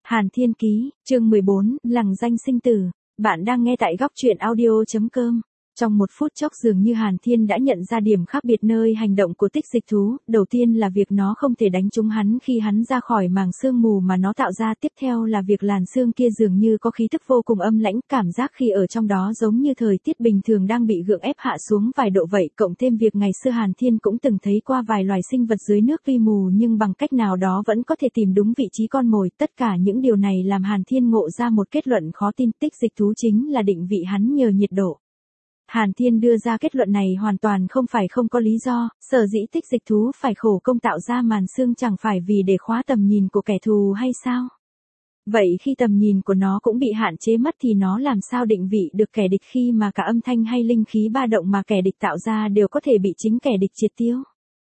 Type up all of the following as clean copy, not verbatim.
Hàn Thiên Ký, chương 14, Lằng danh sinh tử. Bạn đang nghe tại góc truyện audio.com. Trong một phút chốc dường như Hàn Thiên đã nhận ra điểm khác biệt nơi hành động của tích dịch thú. Đầu tiên là việc nó không thể đánh trúng hắn khi hắn ra khỏi màng sương mù mà nó tạo ra. Tiếp theo là việc làn sương kia dường như có khí tức vô cùng âm lãnh. Cảm giác khi ở trong đó giống như thời tiết bình thường đang bị gượng ép hạ xuống vài độ vậy. Cộng thêm việc ngày xưa Hàn Thiên cũng từng thấy qua vài loài sinh vật dưới nước vi mù nhưng bằng cách nào đó vẫn có thể tìm đúng vị trí con mồi. Tất cả những điều này làm Hàn Thiên ngộ ra một kết luận khó tin. Tích dịch thú chính là định vị hắn nhờ nhiệt độ. Hàn Thiên đưa ra kết luận này hoàn toàn không phải không có lý do, sở dĩ tích dịch thú phải khổ công tạo ra màn sương chẳng phải vì để khóa tầm nhìn của kẻ thù hay sao? Vậy khi tầm nhìn của nó cũng bị hạn chế mất thì nó làm sao định vị được kẻ địch khi mà cả âm thanh hay linh khí ba động mà kẻ địch tạo ra đều có thể bị chính kẻ địch triệt tiêu?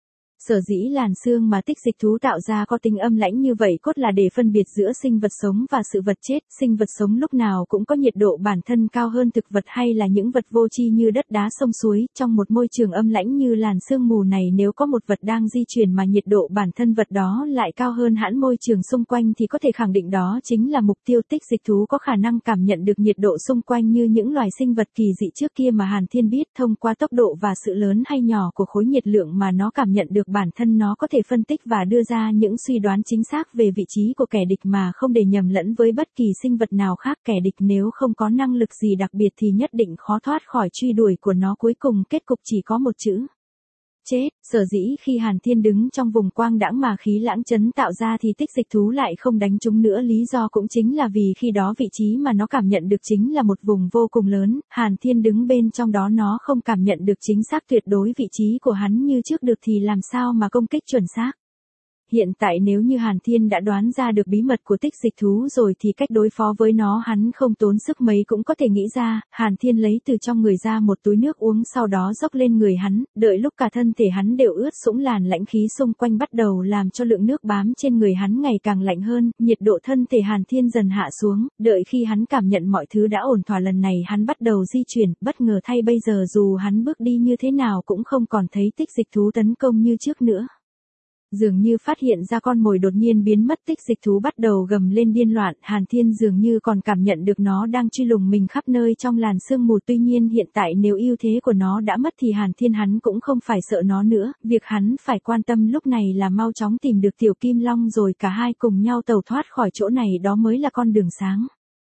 Sở dĩ làn sương mà tích dịch thú tạo ra có tính âm lãnh như vậy cốt là để phân biệt giữa sinh vật sống và sự vật chết. Sinh vật sống lúc nào cũng có nhiệt độ bản thân cao hơn thực vật hay là những vật vô tri như đất đá sông suối. Trong một môi trường âm lãnh như làn sương mù này, nếu có một vật đang di chuyển mà nhiệt độ bản thân vật đó lại cao hơn hẳn môi trường xung quanh thì có thể khẳng định đó chính là mục tiêu. Tích dịch thú có khả năng cảm nhận được nhiệt độ xung quanh như những loài sinh vật kỳ dị trước kia mà Hàn Thiên biết. Thông qua tốc độ và sự lớn hay nhỏ của khối nhiệt lượng mà nó cảm nhận được, bản thân nó có thể phân tích và đưa ra những suy đoán chính xác về vị trí của kẻ địch mà không để nhầm lẫn với bất kỳ sinh vật nào khác. Kẻ địch nếu không có năng lực gì đặc biệt thì nhất định khó thoát khỏi truy đuổi của nó. Cuối cùng kết cục chỉ có một chữ: chết. Sở dĩ khi Hàn Thiên đứng trong vùng quang đãng mà khí lãng chấn tạo ra thì tích dịch thú lại không đánh trúng nữa, lý do cũng chính là vì khi đó vị trí mà nó cảm nhận được chính là một vùng vô cùng lớn. Hàn Thiên đứng bên trong đó, nó không cảm nhận được chính xác tuyệt đối vị trí của hắn như trước được thì làm sao mà công kích chuẩn xác. Hiện tại nếu như Hàn Thiên đã đoán ra được bí mật của tích dịch thú rồi thì cách đối phó với nó hắn không tốn sức mấy cũng có thể nghĩ ra. Hàn Thiên lấy từ trong người ra một túi nước uống, sau đó dốc lên người hắn, đợi lúc cả thân thể hắn đều ướt sũng, làn lãnh khí xung quanh bắt đầu làm cho lượng nước bám trên người hắn ngày càng lạnh hơn, nhiệt độ thân thể Hàn Thiên dần hạ xuống. Đợi khi hắn cảm nhận mọi thứ đã ổn thỏa, lần này hắn bắt đầu di chuyển. Bất ngờ thay, bây giờ dù hắn bước đi như thế nào cũng không còn thấy tích dịch thú tấn công như trước nữa. Dường như phát hiện ra con mồi đột nhiên biến mất, tích dịch thú bắt đầu gầm lên điên loạn. Hàn Thiên dường như còn cảm nhận được nó đang truy lùng mình khắp nơi trong làn sương mù. Tuy nhiên hiện tại nếu ưu thế của nó đã mất thì Hàn Thiên hắn cũng không phải sợ nó nữa. Việc hắn phải quan tâm lúc này là mau chóng tìm được Tiểu Kim Long rồi cả hai cùng nhau tẩu thoát khỏi chỗ này, đó mới là con đường sáng.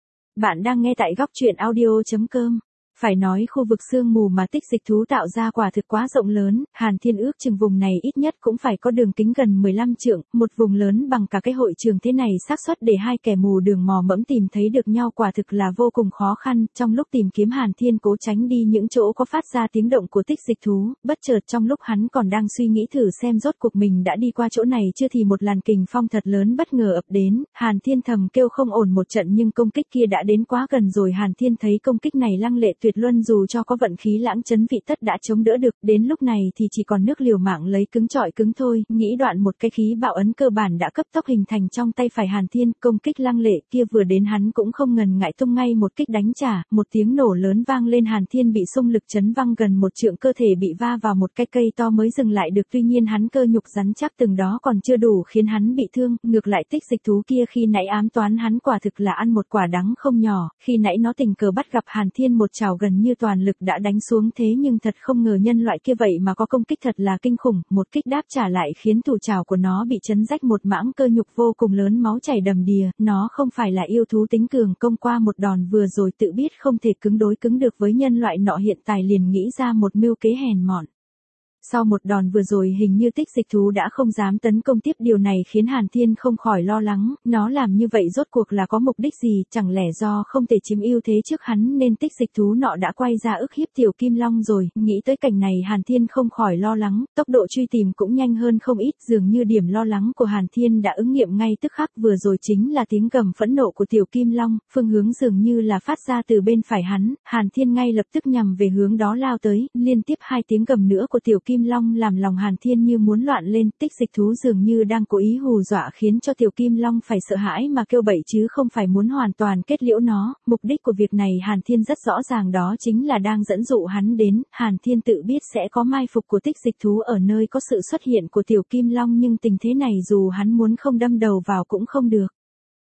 Bạn đang nghe tại góc truyện audio.com. Phải nói khu vực sương mù mà tích dịch thú tạo ra quả thực quá rộng lớn. Hàn Thiên ước chừng vùng này ít nhất cũng phải có đường kính gần 15 trượng, một vùng lớn bằng cả cái hội trường thế này, xác suất để hai kẻ mù đường mò mẫm tìm thấy được nhau quả thực là vô cùng khó khăn. Trong lúc tìm kiếm, Hàn Thiên cố tránh đi những chỗ có phát ra tiếng động của tích dịch thú. Bất chợt trong lúc hắn còn đang suy nghĩ thử xem rốt cuộc mình đã đi qua chỗ này chưa thì một làn kình phong thật lớn bất ngờ ập đến. Hàn Thiên thầm kêu không ổn một trận, nhưng công kích kia đã đến quá gần rồi. Hàn Thiên thấy công kích này lăng lệ tuyệt luân, dù cho có vận khí lãng chấn vị tất đã chống đỡ được. Đến lúc này thì chỉ còn nước liều mạng lấy cứng trọi cứng thôi. Nghĩ đoạn, một cái khí bạo ấn cơ bản đã cấp tốc hình thành trong tay phải Hàn Thiên. Công kích lăng lệ kia vừa đến, hắn cũng không ngần ngại tung ngay một kích đánh trả. Một tiếng nổ lớn vang lên, Hàn Thiên bị xung lực chấn văng gần một trượng, cơ thể bị va vào một cái cây to mới dừng lại được. Tuy nhiên hắn cơ nhục rắn chắc từng đó còn chưa đủ khiến hắn bị thương. Ngược lại tích dịch thú kia khi nãy ám toán hắn quả thực là ăn một quả đắng không nhỏ. Khi nãy nó tình cờ bắt gặp Hàn Thiên một trảo gần như toàn lực đã đánh xuống, thế nhưng thật không ngờ nhân loại kia vậy mà có công kích thật là kinh khủng. Một kích đáp trả lại khiến thủ trảo của nó bị chấn rách một mảng, cơ nhục vô cùng lớn, máu chảy đầm đìa. Nó không phải là yêu thú tính cường công, qua một đòn vừa rồi tự biết không thể cứng đối cứng được với nhân loại nọ, hiện tại liền nghĩ ra một mưu kế hèn mọn. Sau một đòn vừa rồi hình như tích dịch thú đã không dám tấn công tiếp, điều này khiến Hàn Thiên không khỏi lo lắng. Nó làm như vậy rốt cuộc là có mục đích gì? Chẳng lẽ do không thể chiếm ưu thế trước hắn nên tích dịch thú nọ đã quay ra ức hiếp Tiểu Kim Long rồi? Nghĩ tới cảnh này Hàn Thiên không khỏi lo lắng, tốc độ truy tìm cũng nhanh hơn không ít. Dường như điểm lo lắng của Hàn Thiên đã ứng nghiệm ngay tức khắc. Vừa rồi chính là tiếng gầm phẫn nộ của Tiểu Kim Long, phương hướng dường như là phát ra từ bên phải hắn. Hàn Thiên ngay lập tức nhằm về hướng đó lao tới. Liên tiếp hai tiếng gầm nữa của Tiểu Kim Long làm lòng Hàn Thiên như muốn loạn lên. Tích dịch thú dường như đang cố ý hù dọa khiến cho Tiểu Kim Long phải sợ hãi mà kêu bậy chứ không phải muốn hoàn toàn kết liễu nó. Mục đích của việc này Hàn Thiên rất rõ ràng, đó chính là đang dẫn dụ hắn đến. Hàn Thiên tự biết sẽ có mai phục của tích dịch thú ở nơi có sự xuất hiện của Tiểu Kim Long, nhưng tình thế này dù hắn muốn không đâm đầu vào cũng không được.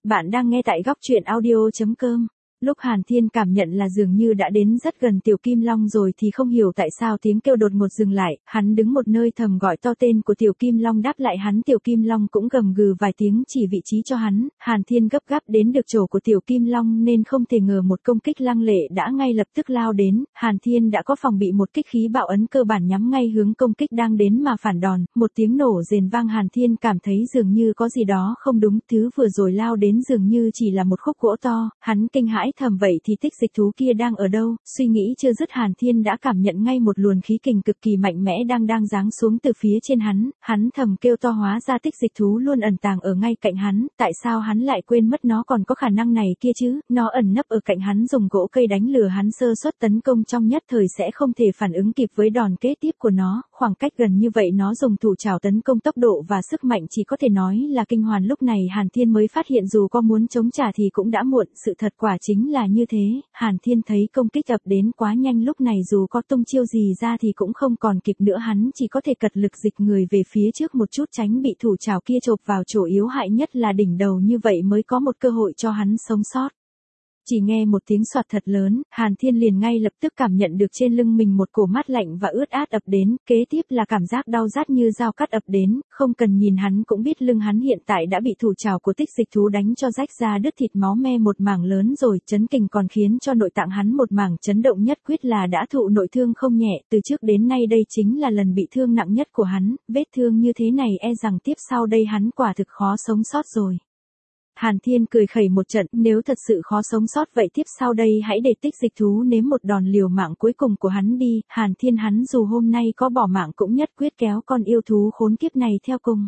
Bạn đang nghe tại góc truyện audio.com. Lúc Hàn Thiên cảm nhận là dường như đã đến rất gần Tiểu Kim Long rồi thì không hiểu tại sao tiếng kêu đột ngột dừng lại, hắn đứng một nơi thầm gọi to tên của Tiểu Kim Long đáp lại hắn. Tiểu Kim Long cũng gầm gừ vài tiếng chỉ vị trí cho hắn, Hàn Thiên gấp gáp đến được chỗ của Tiểu Kim Long nên không thể ngờ một công kích lăng lệ đã ngay lập tức lao đến, Hàn Thiên đã có phòng bị một kích khí bạo ấn cơ bản nhắm ngay hướng công kích đang đến mà phản đòn, một tiếng nổ rền vang. Hàn Thiên cảm thấy dường như có gì đó không đúng, thứ vừa rồi lao đến dường như chỉ là một khúc gỗ to, hắn kinh hãi thầm vậy thì tích dịch thú kia đang ở đâu. Suy nghĩ chưa dứt Hàn Thiên đã cảm nhận ngay một luồng khí kình cực kỳ mạnh mẽ đang giáng xuống từ phía trên hắn thầm kêu to, hóa ra tích dịch thú luôn ẩn tàng ở ngay cạnh hắn, tại sao hắn lại quên mất nó còn có khả năng này kia chứ. Nó ẩn nấp ở cạnh hắn, dùng gỗ cây đánh lừa hắn, sơ suất tấn công trong nhất thời sẽ không thể phản ứng kịp với đòn kế tiếp của nó. Khoảng cách gần như vậy nó dùng thủ trảo tấn công, tốc độ và sức mạnh chỉ có thể nói là kinh hoàn. Lúc này Hàn Thiên mới phát hiện dù có muốn chống trả thì cũng đã muộn, sự thật quả chính là như thế. Hàn Thiên thấy công kích ập đến quá nhanh, lúc này dù có tung chiêu gì ra thì cũng không còn kịp nữa, hắn chỉ có thể cật lực dịch người về phía trước một chút tránh bị thủ trảo kia chộp vào chỗ yếu hại nhất là đỉnh đầu, như vậy mới có một cơ hội cho hắn sống sót. Chỉ nghe một tiếng xoạt thật lớn, Hàn Thiên liền ngay lập tức cảm nhận được trên lưng mình một cổ mát lạnh và ướt át ập đến, kế tiếp là cảm giác đau rát như dao cắt ập đến, không cần nhìn hắn cũng biết lưng hắn hiện tại đã bị thủ trảo của tích dịch thú đánh cho rách ra đứt thịt, máu me một mảng lớn rồi, chấn kình còn khiến cho nội tạng hắn một mảng chấn động, nhất quyết là đã thụ nội thương không nhẹ, từ trước đến nay đây chính là lần bị thương nặng nhất của hắn, vết thương như thế này e rằng tiếp sau đây hắn quả thực khó sống sót rồi. Hàn Thiên cười khẩy một trận, nếu thật sự khó sống sót vậy tiếp sau đây hãy để tích dịch thú nếm một đòn liều mạng cuối cùng của hắn đi. Hàn Thiên hắn dù hôm nay có bỏ mạng cũng nhất quyết kéo con yêu thú khốn kiếp này theo cùng.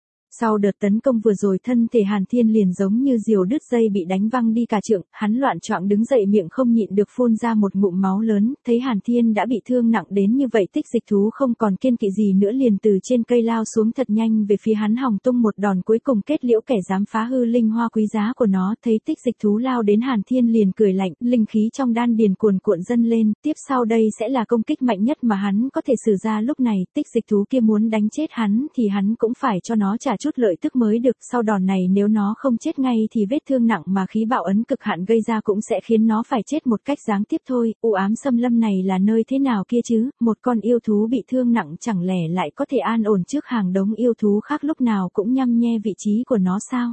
Sau đợt tấn công vừa rồi, thân thể Hàn Thiên liền giống như diều đứt dây bị đánh văng đi cả trượng, hắn loạn choạng đứng dậy, miệng không nhịn được phun ra một ngụm máu lớn. Thấy Hàn Thiên đã bị thương nặng đến như vậy, tích dịch thú không còn kiêng kỵ gì nữa, liền từ trên cây lao xuống thật nhanh về phía hắn, hòng tung một đòn cuối cùng kết liễu kẻ dám phá hư linh hoa quý giá của nó. Thấy tích dịch thú lao đến, Hàn Thiên liền cười lạnh, linh khí trong đan điền cuồn cuộn dâng lên, tiếp sau đây sẽ là công kích mạnh nhất mà hắn có thể sử ra. Lúc này tích dịch thú kia muốn đánh chết hắn thì hắn cũng phải cho nó trả chút lợi tức mới được, sau đòn này nếu nó không chết ngay thì vết thương nặng mà khí bạo ấn cực hạn gây ra cũng sẽ khiến nó phải chết một cách gián tiếp thôi. U ám xâm lâm này là nơi thế nào kia chứ, một con yêu thú bị thương nặng chẳng lẽ lại có thể an ổn trước hàng đống yêu thú khác lúc nào cũng nhăm nhe vị trí của nó sao?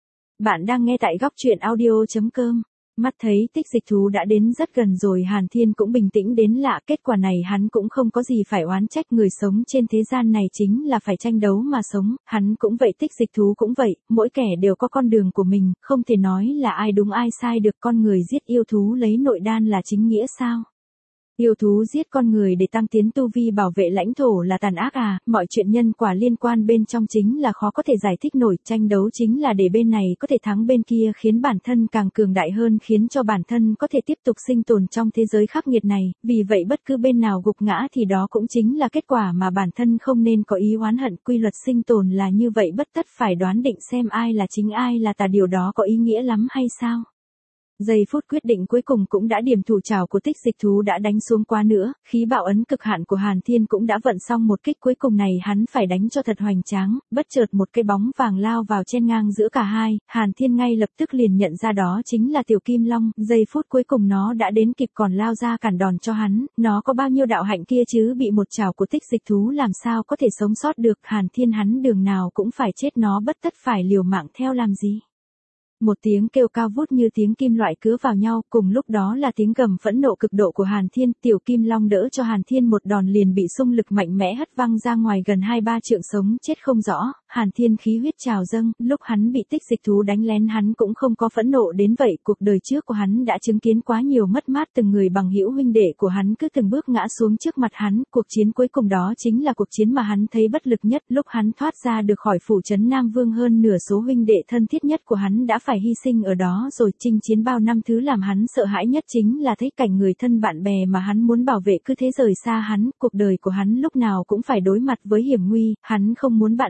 Bạn đang nghe tại góc truyện audio.com. Mắt thấy tích dịch thú đã đến rất gần rồi, Hàn Thiên cũng bình tĩnh đến lạ, kết quả này hắn cũng không có gì phải oán trách, người sống trên thế gian này chính là phải tranh đấu mà sống, hắn cũng vậy, tích dịch thú cũng vậy, mỗi kẻ đều có con đường của mình, không thể nói là ai đúng ai sai được. Con người giết yêu thú lấy nội đan là chính nghĩa sao? Yêu thú giết con người để tăng tiến tu vi, bảo vệ lãnh thổ là tàn ác à? Mọi chuyện nhân quả liên quan bên trong chính là khó có thể giải thích nổi, tranh đấu chính là để bên này có thể thắng bên kia, khiến bản thân càng cường đại hơn, khiến cho bản thân có thể tiếp tục sinh tồn trong thế giới khắc nghiệt này, vì vậy bất cứ bên nào gục ngã thì đó cũng chính là kết quả mà bản thân không nên có ý oán hận. Quy luật sinh tồn là như vậy, bất tất phải đoán định xem ai là chính ai là tà, điều đó có ý nghĩa lắm hay sao? Giây phút quyết định cuối cùng cũng đã điểm, thủ trảo của tích dịch thú đã đánh xuống quá nữa, khí bạo ấn cực hạn của Hàn Thiên cũng đã vận xong, một kích cuối cùng này hắn phải đánh cho thật hoành tráng. Bất chợt một cái bóng vàng lao vào chen ngang giữa cả hai, Hàn Thiên ngay lập tức liền nhận ra đó chính là Tiểu Kim Long. Giây phút cuối cùng nó đã đến kịp, còn lao ra cản đòn cho hắn, nó có bao nhiêu đạo hạnh kia chứ, bị một trảo của tích dịch thú làm sao có thể sống sót được. Hàn Thiên hắn đường nào cũng phải chết, nó bất tất phải liều mạng theo làm gì. Một tiếng kêu cao vút như tiếng kim loại cứa vào nhau, cùng lúc đó là tiếng gầm phẫn nộ cực độ của Hàn Thiên. Tiểu Kim Long đỡ cho Hàn Thiên một đòn liền bị xung lực mạnh mẽ hất văng ra ngoài gần 2-3 trượng, sống chết không rõ. Hàn Thiên khí huyết trào dâng, lúc hắn bị tích dịch thú đánh lén hắn cũng không có phẫn nộ đến vậy, cuộc đời trước của hắn đã chứng kiến quá nhiều mất mát, từng người bằng hữu huynh đệ của hắn cứ từng bước ngã xuống trước mặt hắn, cuộc chiến cuối cùng đó chính là cuộc chiến mà hắn thấy bất lực nhất. Lúc hắn thoát ra được khỏi phủ trấn Nam Vương, hơn nửa số huynh đệ thân thiết nhất của hắn đã phải hy sinh ở đó rồi. Chinh chiến bao năm, thứ làm hắn sợ hãi nhất chính là thấy cảnh người thân bạn bè mà hắn muốn bảo vệ cứ thế rời xa hắn. Cuộc đời của hắn lúc nào cũng phải đối mặt với hiểm nguy, hắn không muốn bạn bè hắn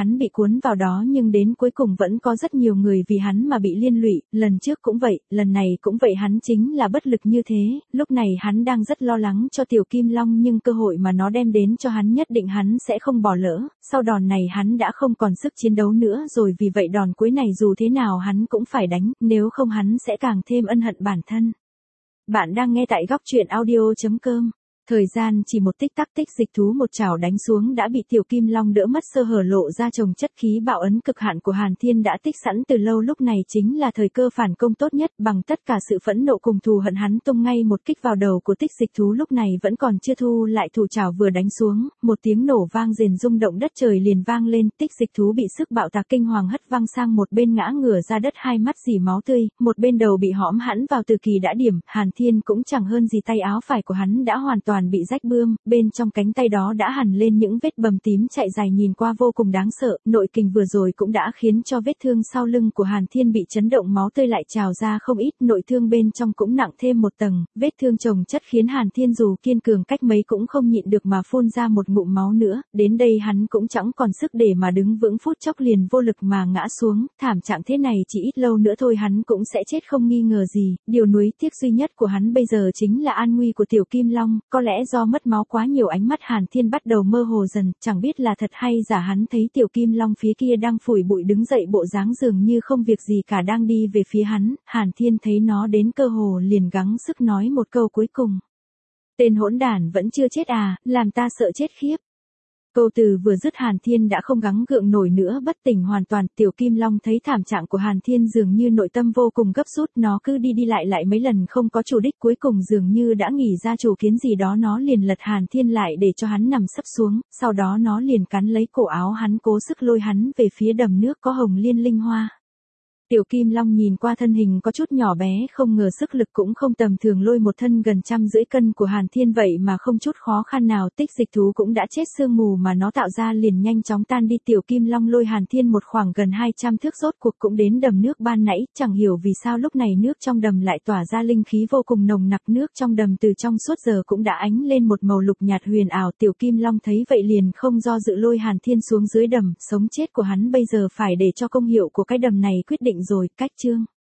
hắn bị cuốn vào đó nhưng đến cuối cùng vẫn có rất nhiều người vì hắn mà bị liên lụy, lần trước cũng vậy, lần này cũng vậy, hắn chính là bất lực như thế, lúc này hắn đang rất lo lắng cho Tiểu Kim Long nhưng cơ hội mà nó đem đến cho hắn nhất định hắn sẽ không bỏ lỡ, sau đòn này hắn đã không còn sức chiến đấu nữa rồi, vì vậy đòn cuối này dù thế nào hắn cũng phải đánh, nếu không hắn sẽ càng thêm ân hận bản thân. Bạn đang nghe tại góc truyện audio.com. Thời gian chỉ một tích tắc, Tích Dịch Thú một chảo đánh xuống đã bị Tiểu Kim Long đỡ mất sơ hở, lộ ra chồng chất khí bạo ấn cực hạn của Hàn Thiên đã tích sẵn từ lâu, lúc này chính là thời cơ phản công tốt nhất, bằng tất cả sự phẫn nộ cùng thù hận hắn tung ngay một kích vào đầu của Tích Dịch Thú, lúc này vẫn còn chưa thu lại thủ chảo vừa đánh xuống, một tiếng nổ vang rền rung động đất trời liền vang lên, Tích Dịch Thú bị sức bạo tạc kinh hoàng hất văng sang một bên ngã ngửa ra đất, hai mắt rỉ máu tươi, một bên đầu bị hõm hẳn vào từ kỳ đã điểm, Hàn Thiên cũng chẳng hơn gì, tay áo phải của hắn đã hoàn toàn bị rách bươm, bên trong cánh tay đó đã hằn lên những vết bầm tím chạy dài nhìn qua vô cùng đáng sợ, nội kình vừa rồi cũng đã khiến cho vết thương sau lưng của Hàn Thiên bị chấn động, máu tươi lại trào ra không ít, nội thương bên trong cũng nặng thêm một tầng, vết thương chồng chất khiến Hàn Thiên dù kiên cường cách mấy cũng không nhịn được mà phun ra một ngụm máu nữa, đến đây hắn cũng chẳng còn sức để mà đứng vững, phút chốc liền vô lực mà ngã xuống, thảm trạng thế này chỉ ít lâu nữa thôi hắn cũng sẽ chết không nghi ngờ gì, điều nuối tiếc duy nhất của hắn bây giờ chính là an nguy của Tiểu Kim Long, có lẽ do mất máu quá nhiều, ánh mắt Hàn Thiên bắt đầu mơ hồ dần, chẳng biết là thật hay giả, hắn thấy Tiểu Kim Long phía kia đang phủi bụi đứng dậy, bộ dáng dường như không việc gì cả đang đi về phía hắn, Hàn Thiên thấy nó đến cơ hồ liền gắng sức nói một câu cuối cùng. Tên hỗn đản vẫn chưa chết à, làm ta sợ chết khiếp. Câu từ vừa dứt Hàn Thiên đã không gắng gượng nổi nữa, bất tỉnh hoàn toàn. Tiểu Kim Long thấy thảm trạng của Hàn Thiên dường như nội tâm vô cùng gấp rút, nó cứ đi đi lại mấy lần không có chủ đích, cuối cùng dường như đã nghỉ ra chủ kiến gì đó, nó liền lật Hàn Thiên lại để cho hắn nằm sấp xuống, sau đó nó liền cắn lấy cổ áo hắn, cố sức lôi hắn về phía đầm nước có hồng liên linh hoa. Tiểu Kim Long nhìn qua thân hình có chút nhỏ bé, không ngờ sức lực cũng không tầm thường, lôi một thân gần 150 cân của Hàn Thiên vậy mà không chút khó khăn nào. Tích Dịch Thú cũng đã chết, sương mù mà nó tạo ra liền nhanh chóng tan đi. Tiểu Kim Long lôi Hàn Thiên một khoảng gần 200 thước rốt cuộc cũng đến đầm nước ban nãy, chẳng hiểu vì sao lúc này nước trong đầm lại tỏa ra linh khí vô cùng nồng nặc, nước trong đầm từ trong suốt giờ cũng đã ánh lên một màu lục nhạt huyền ảo. Tiểu Kim Long thấy vậy liền không do dự lôi Hàn Thiên xuống dưới đầm, sống chết của hắn bây giờ phải để cho công hiệu của cái đầm này quyết định rồi. Cách chương